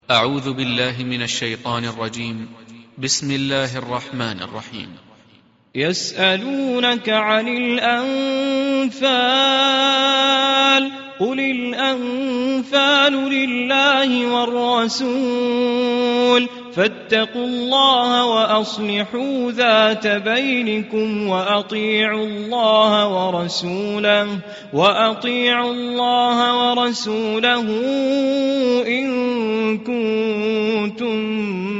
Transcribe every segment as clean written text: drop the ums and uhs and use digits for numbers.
أعوذ بالله من الشيطان الرجيم. بسم الله الرحمن الرحيم. يسألونك عن الأنفال قل الأنفال لله والرسول فاتقوا الله وأصلحوا ذات بينكم وأطيعوا الله ورسوله إن كنتم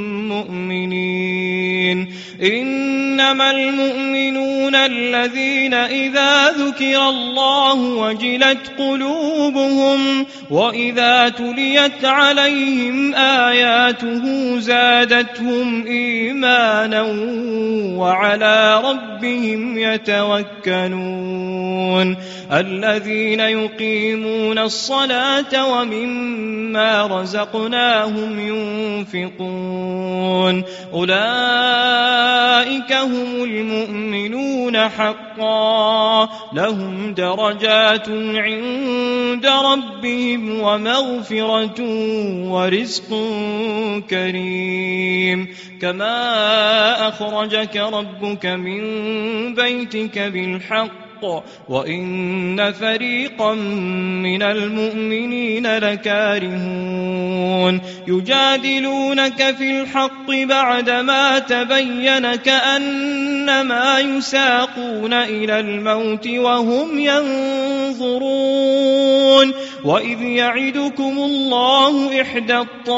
مؤمنين. إنما المؤمنون الذين إذا ذكر الله وجلت قلوبهم وإذا تليت عليهم آياته زادتهم إيمانا وعلى ربهم يتوكلون. الذين يقيمون الصلاة ومما رزقناهم ينفقون أولئك هم المؤمنون حقا لهم درجات عند ربهم ومغفرة ورزق كريم. كما أخرجك ربك من بيتك بالحق وإن فريقا من المؤمنين لكارهون يجادلونك في الحق بعدما تبين كأنما يساقون إلى الموت وهم ينظرون. وإذ يعدكم الله إحدى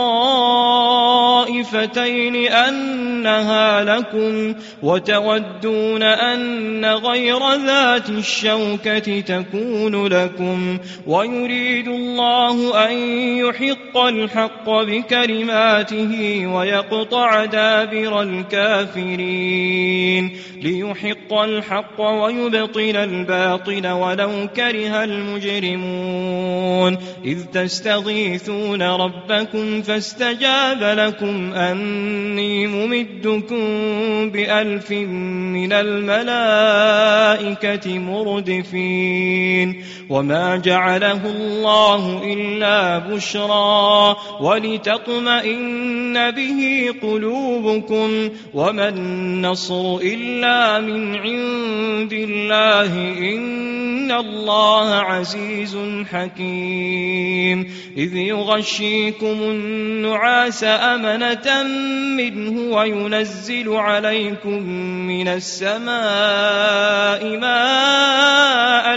الطائفتين أنها لكم وتودون أن غير ذات الشوكة تكون لكم ويريد الله أن يحق الحق بكلماته ويقطع دابر الكافرين ليحق الحق ويبطل الباطل ولو كره المجرمون. إذ تستغيثون ربكم فاستجاب لكم أني ممدكم ب1000 من الملائكة مردفين. وما جعله الله إلا بشرى ولتطمئن به قلوبكم وما النصر إلا من عند الله إن الله عزيز حكيم. إذ يغشيكم النعاس أمنة منه وينزل عليكم من السماء ماء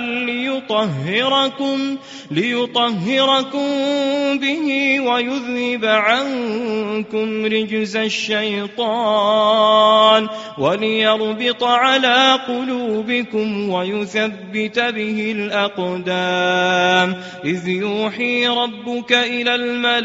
ليطهركم به ويذهب عنكم رجز الشيطان وليربط على قلوبكم ويثبت به الأقدام. إذ يوحي ربك إلى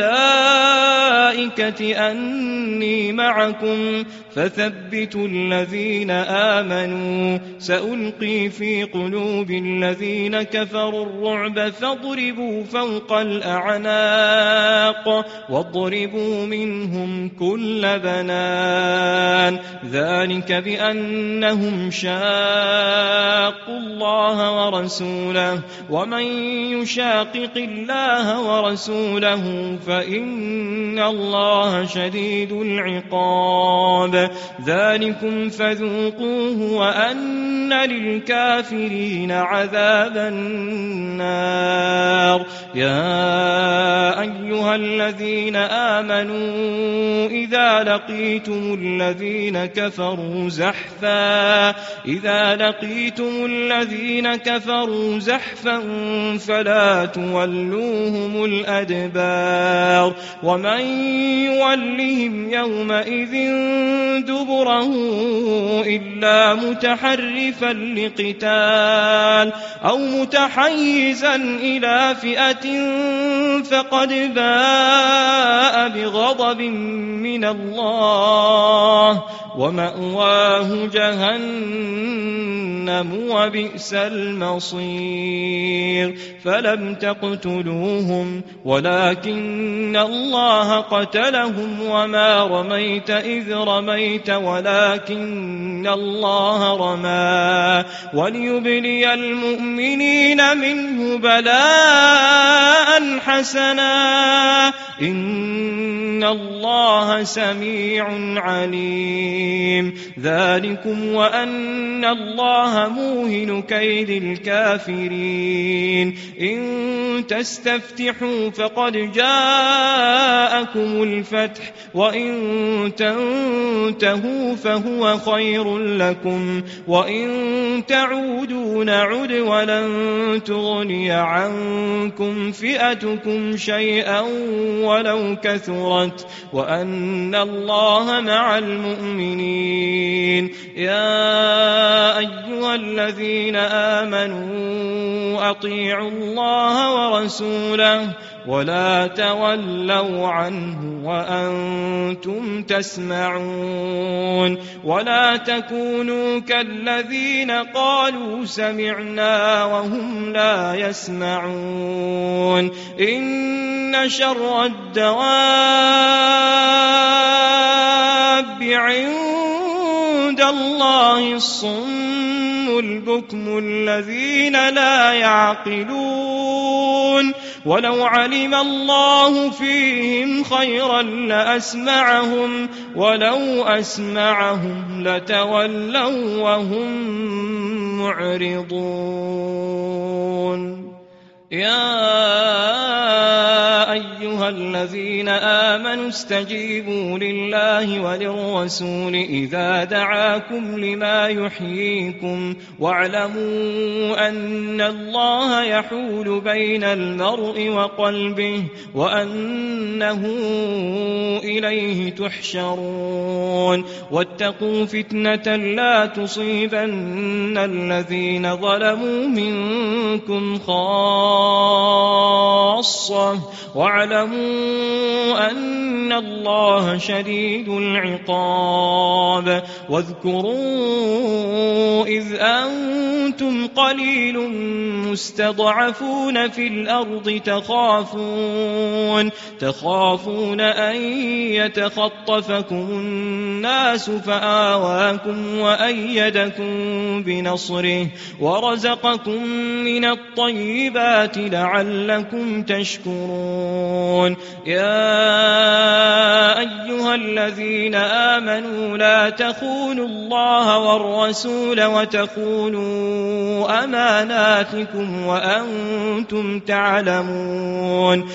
الملائكة أني معكم فثبتوا الذين آمنوا سألقي في قلوب الذين كفروا الرعب فاضربوا فوق الأعناق واضربوا منهم كل بنان. ذلك بأنهم شاقوا الله ورسوله ومن يشاقق الله ورسوله فإن الله شديد العقاب. ذلكم فذوقوه وأن للكافرين عذاب النار. يا أيها الذين آمنوا إذا لقيتم الذين كفروا زحفا فلا تولوهم الأدبار. ومن يولهم يومئذ دبره إلا متحرفا لقتال أو متحيزا إلى فئة فقد باء بغضب من الله ومأواه جهنم جهنم وبئس المصير فلم تقتلوهم ولكن الله قتلهم وما رميت إذ رميت ولكن الله رمى وليبلي المؤمنين منه بلاء حسنا إن الله سميع عليم ذلكم وأن الله موهن كيد الكافرين إن تستفتحوا فقد جاءكم الفتح وإن تنتهوا فهو خير لكم وإن تعودوا نعد ولن تغني عنكم فئتكم شيئا ولو كثرت وأن الله مع المؤمنين يا أيها الذين آمنوا أطيعوا الله ورسوله ولا تولوا عنه وأنتم تسمعون ولا تكونوا كالذين قالوا سمعنا وهم لا يسمعون إن شر الدواب عند الله الصم البكم الذين لا يعقلون ولو علم الله فيهم خيرا لأسمعهم ولو أسمعهم لتولوا وهم معرضون يا أيها الذين آمنوا استجيبوا لله وللرسول إذا دعاكم لما يحييكم واعلموا أن الله يحول بين المرء وقلبه وأنه إليه تحشرون واتقوا فتنة لا تصيبن الذين ظلموا منكم خاصة واعلموا أن الله شديد العقاب واذكروا إذ أنتم قليل مستضعفون في الأرض تخافون أن يتخطفكم الناس فآواكم وأيدكم بنصره ورزقكم من الطيبات لعلكم تشكرون يا أيها الذين آمنوا لا تخونوا الله والرسول وتخونوا أماناتكم وأنتم تعلمون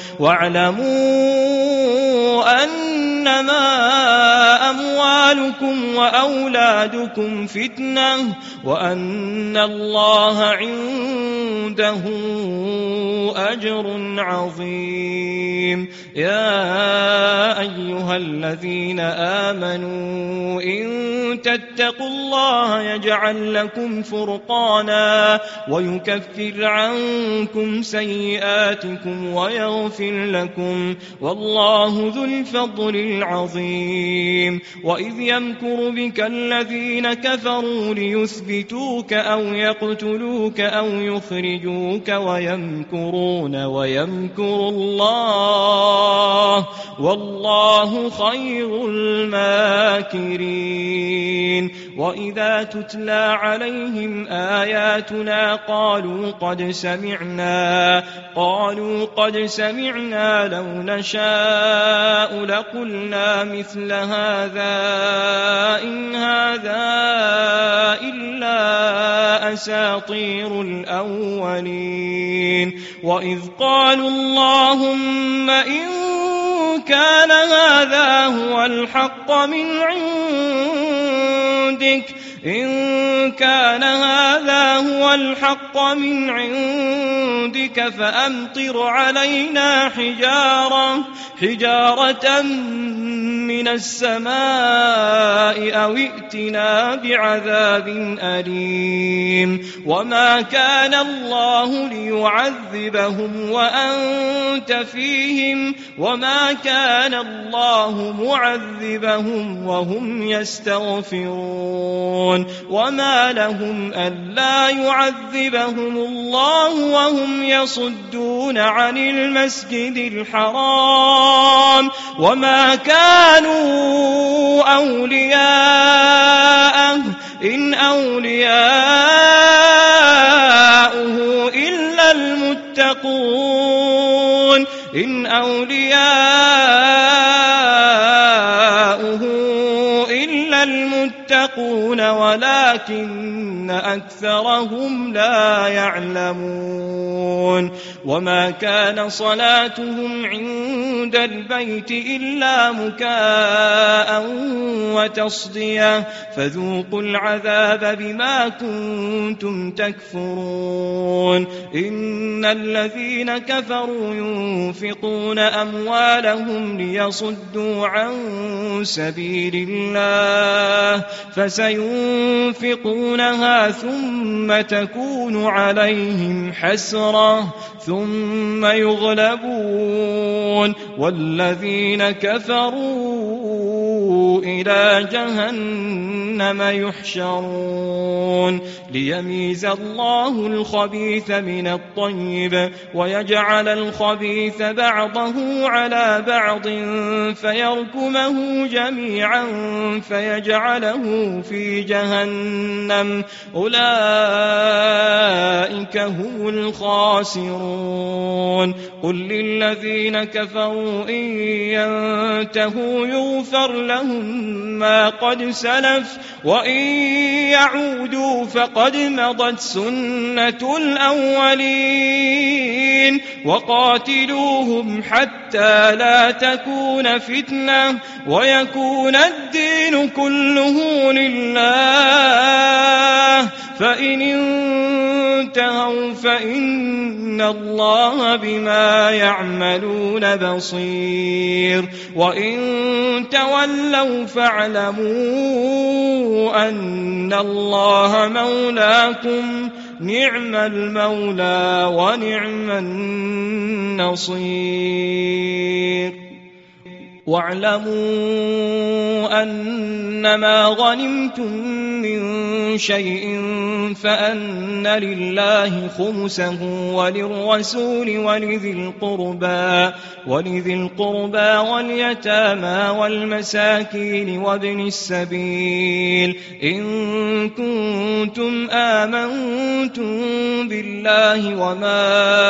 واعلموا أنما أموالكم وأولادكم فتنة وأن الله عنده أجر عظيم يا أيها الذين آمنوا إن تتقوا الله يجعل لكم فرقانا ويكفر عنكم سيئاتكم ويغفر لكم والله ذو الفضل العظيم وإذ يمكر بك الذين كفروا ليثبتوك أو يقتلوك أو يخرجوك ويمكرون ويمكر الله والله خير الماكرين وإذا تتلى عليهم آياتنا قالوا قد سمعنا لو نشاء لقلنا مثل هذا إن هذا إلا أساطير الأولين وإذ قالوا اللهم إن كان هذا هو الحق من عندك فأمطر علينا حجارة من السماء أو ائتنا بعذاب أليم وما كان الله ليعذبهم وأنت فيهم وما كان الله معذبهم وهم يستغفرون وما لهم ألا يعذبهم الله وهم يصدون عن المسجد الحرام وما كانوا أولياءه إن أولياؤه إلا المتقون إن أولياؤه إلا المتقون ولكن أكثرهم لا يعلمون وما كان صلاتهم عند البيت إلا مكاء وتصدية فذوقوا العذاب بما كنتم تكفرون إن الذين كفروا ينفقون أموالهم ليصدوا عن سبيل الله فسينفقونها ثم تكون عليهم حسرة ثم يغلبون والذين كفروا إلى جهنم يحشرون ليميز الله الخبيث من الطيب ويجعل الخبيث بعضه على بعض فيركمه جميعا فيجعله في جهنم أولئك هم الخاسرون قل للذين كفروا إن ينتهوا يغفر لهم ما قد سلف وإن يعودوا فقد مضت سنة الأولين وقاتلوهم حتى لا تكون فتنة ويكون الدين كله لله فإن انتهوا فإن الله بما يعملون بصير وإن تولوا فاعلموا أن الله مولاكم نعم المولى ونعم النصير واعلموا أنما غنمتم من شيء فأن لله خمسه وللرسول ولذي القربى واليتامى والمساكين وابن السبيل إن كنتم آمنتم بالله وما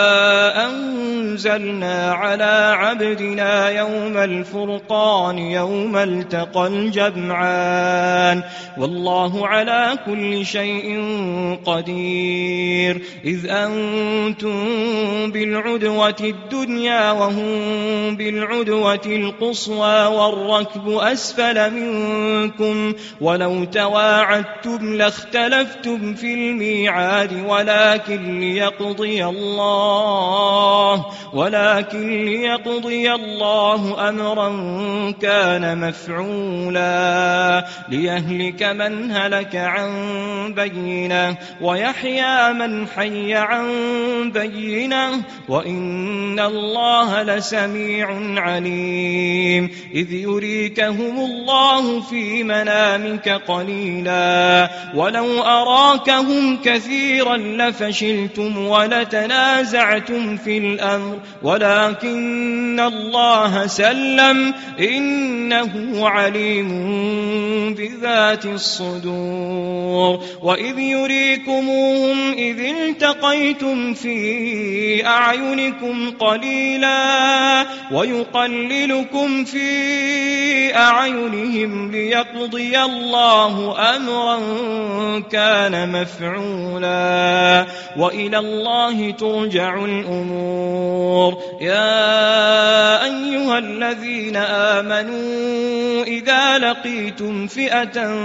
أنزلنا على عبدنا يوم الفرقان يوم التقى الجمعان والله على كل شيء قدير إذ أنتم بالعدوة الدنيا وهم بالعدوة القصوى والركب أسفل منكم ولو تواعدتم لاختلفتم في الميعاد ولكن ليقضي الله أمرا كان مفعولا ليهلك من هلك عن بينة ويحيى من حي عن بينة وإن الله لسميع عليم إذ يريكهم الله في منامك قليلا ولو أراكهم كثيرا لفشلتم ولتنازعتم في الأمر ولكن الله سلم إنه عليم بذات الصدور وإذ يريكموهم إذ التقيتم في أعينكم قليلا ويقللكم في بأعينهم ليقضي الله أمرا كان مفعولا وإلى الله ترجع الأمور. يا أيها الذين آمنوا إذا لقيتم فئة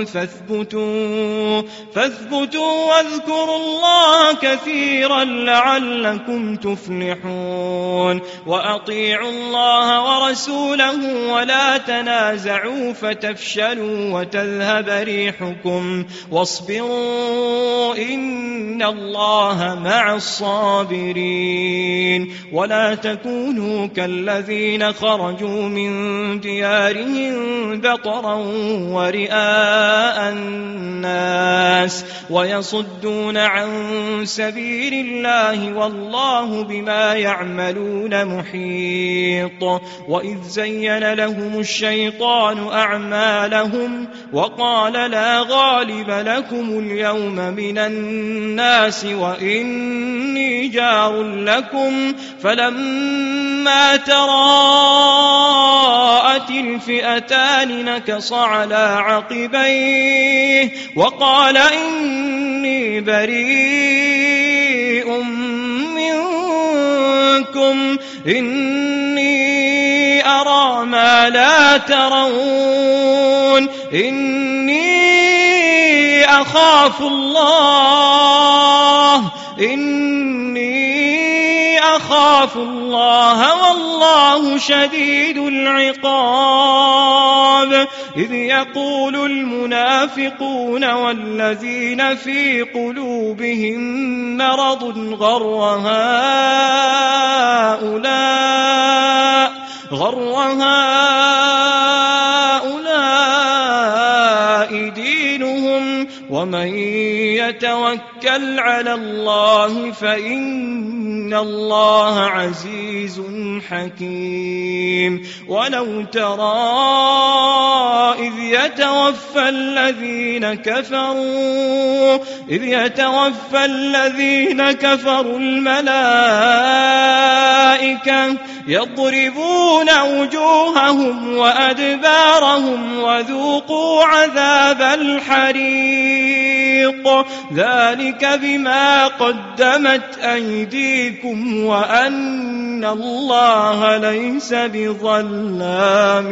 فاثبتوا واذكروا الله كثيرا لعلكم تفلحون. وأطيعوا الله ورسوله ولا تنازعوا فتفشلوا وتذهب ريحكم واصبروا إن الله مع الصابرين. ولا تكونوا كالذين خرجوا من ديارهم بطرا ورئاء الناس ويصدون عن سبيل الله والله بما يعملون محيط. وإذ زين لهم الشيطان أعمالهم وقال لا غالب لكم اليوم من الناس وإني جار لكم فلما تراءت الفئتان نكص على عقبيه وقال إني بريء منكم إني أرى ما لا ترون إني أخاف الله والله شديد العقاب. إذ يقول المنافقون والذين في قلوبهم مرض غر هؤلاء دينهم ومن يتوكل على الله فإن الله عزيز حكيم. ولو ترى إذ يتوفى الذين كفروا الملائكة يضربون وجوههم وأدبارهم وذوقوا عذاب الحريق ذلك بما قدمت أيديكم وأن الله ليس بظلام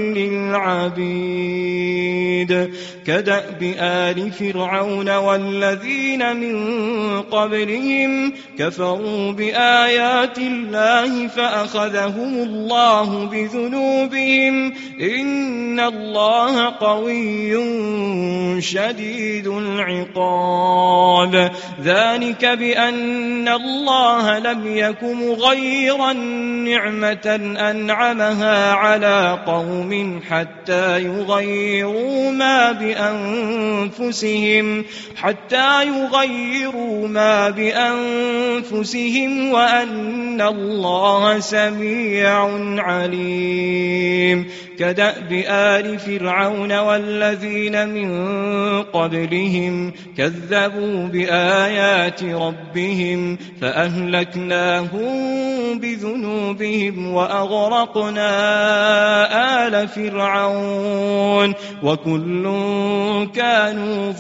للعبيد. كدأب آل فرعون والذين من قبلهم كفروا بآيات الله فأخذهم الله بذنوبهم إن الله قوي شديد العقاب. ذلك بأن الله لم يك مغيرا نعمة أنعمها على قوم حتى يغيروا ما بأنفسهم وأن الله سميع عليم. كدأب آل فرعون والذين من قبلهم كذبوا بآيات ربهم فأهلكناهم بذنوبهم وأغرقنا آل فرعون وكل كانوا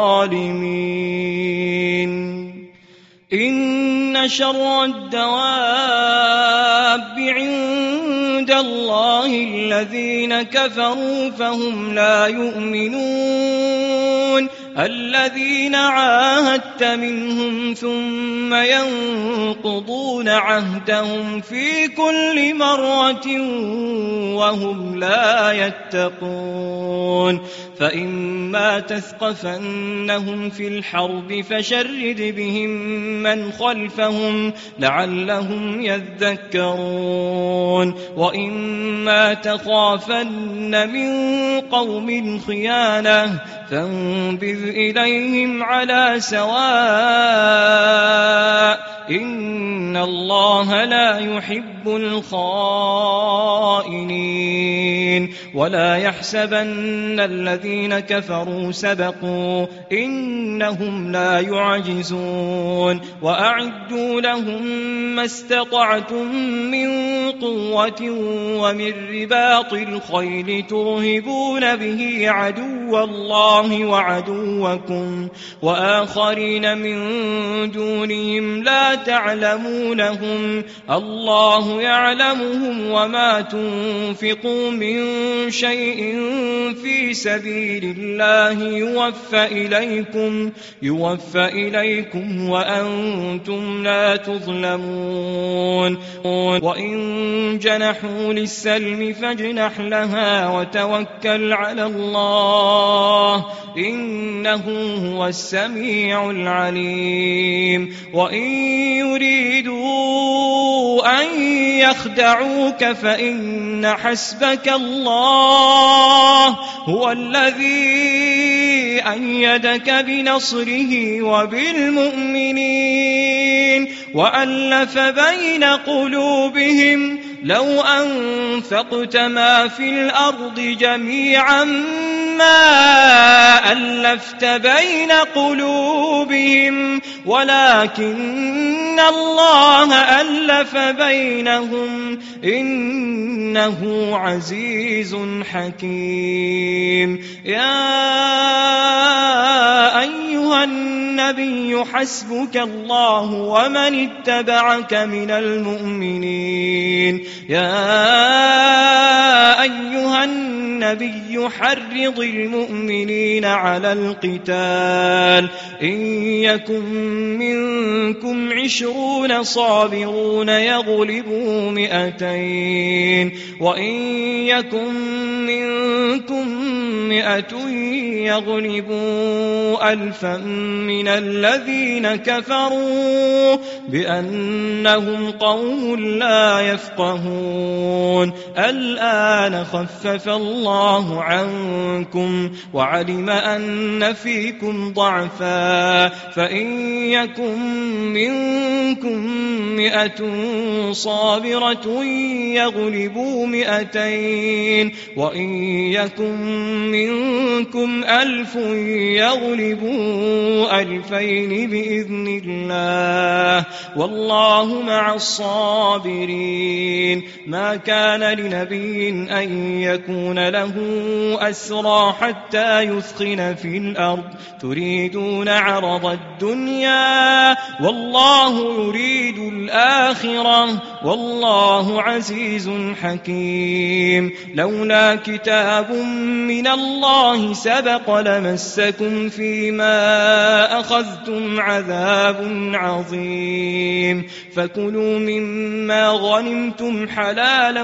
ظالمين. إن شر الدواب عند الله الذين كفروا فهم لا يؤمنون الذين عاهدت منهم ثم ينقضون عهدهم في كل مرة وهم لا يتقون. فإما تثقفنهم في الحرب فشرد بهم من خلفهم لعلهم يذكرون. وإما تخافن من قوم خيانة فانبذ إليهم على سواء إن الله لا يحب الخائنين. المؤمنين ولا يحسبن الذين كفروا سبقوا إنهم لا يعجزون وأعدوا لهم ما استطعتم من قوة ومن رباط الخيل ترهبون به عدو الله وعدوكم وآخرين من دونهم لا تعلمونهم الله يعلمهم وما تنفقوا من شيء في سبيل الله يوفى إليكم وأنتم لا تظلمون وإن جنحوا للسلم فاجنح لها وتوكل على الله إنه هو السميع العليم وإن يريدوا أن يخدعوك فإن حسبك الله هو الذي أيدك بنصره وبالمؤمنين وألف بين قلوبهم لو أنفقت ما في الأرض جميعا ما ألفت بين قلوبهم ولكن الله ألف بينهم إنه عزيز حكيم يا أيها النبي حسبك الله ومن اتبعك من المؤمنين يا أيها النبي حرض المؤمنين على القتال إن يكن منكم 20 صابرون يغلبوا 200 وإن يكن منكم 100 يغلبوا 1000 من الذين كفروا بأنهم قوم لا يفقهون الآن خفف الله عنكم وعلم أن فيكم ضعفا فإن يكن منكم 100 صابرة يغلبوا 200 وإن يكن منكم 1000 يغلبوا 2000 بإذن الله والله مع الصابرين ما كان لنبي أن يكون له أسرى حتى يثخن في الأرض تريدون عرض الدنيا والله يريد الآخرة والله عزيز حكيم لولا كتاب من الله سبق لمسكم فيما أخذتم عذاب عظيم فكلوا مما غنمتم حلالا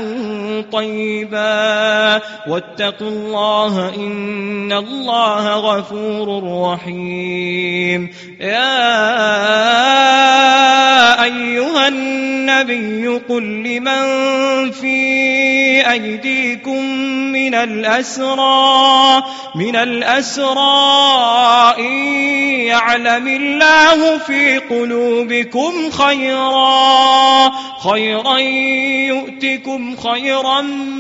طيبا واتقوا الله إن الله غفور رحيم يا أيها النبي قل لمن في أيديكم من الأسرى إن يعلم الله في قلوبكم خيرا يؤتكم خيرا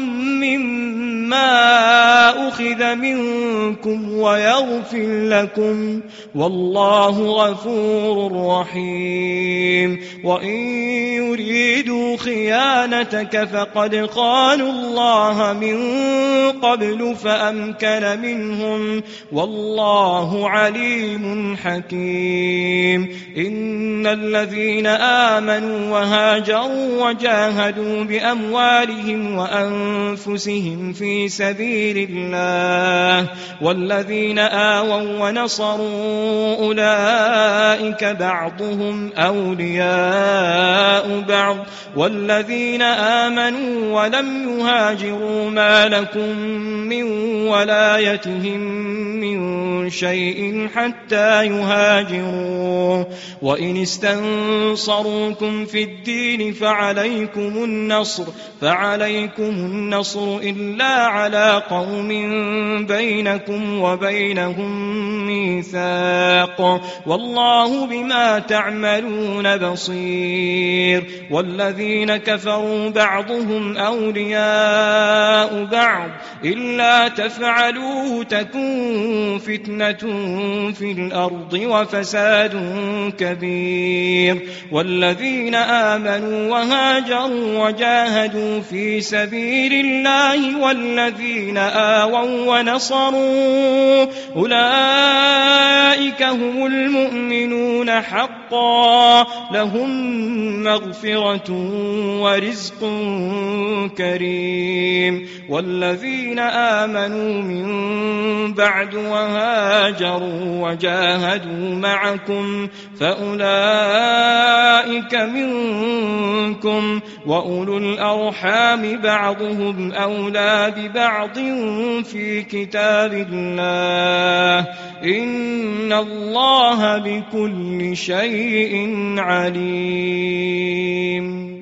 مما أخذ منكم ويغفر لكم والله غفور رحيم وإن يريدوا خيانتك فقد خانوا الله من قبل فأمكن منهم والله عليم حكيم إن الذين آمنوا وهاجروا وجاهدوا بأموالهم وأنفسهم في سبيل الله والذين آووا ونصروا أولئك بعضهم أولياء بعض والذين آمنوا ولم يهاجروا ما لكم من ولايتهم من شيء حتى يهاجروا وإن استنصروكم في الدين فعليكم النصر إلا على قوم بينكم وبينهم ميثاق والله بما تعملون بصير والذين كفروا بعضهم أولياء بعض إلا تفعلوه تكن فتنة في الأرض وفساد كبير والذين آمنوا وهاجروا وجاهدوا في سبيل الله والذين آووا ونصروا أولئك هم المؤمنون حقا لهم مغفرة ورزق كريم والذين آمنوا من بعد وهاجروا وجاهدوا معكم فأولئك منكم وأولو الأرحام بعضهم أولى ببعض في كتاب الله إن الله بكل شيء عليم.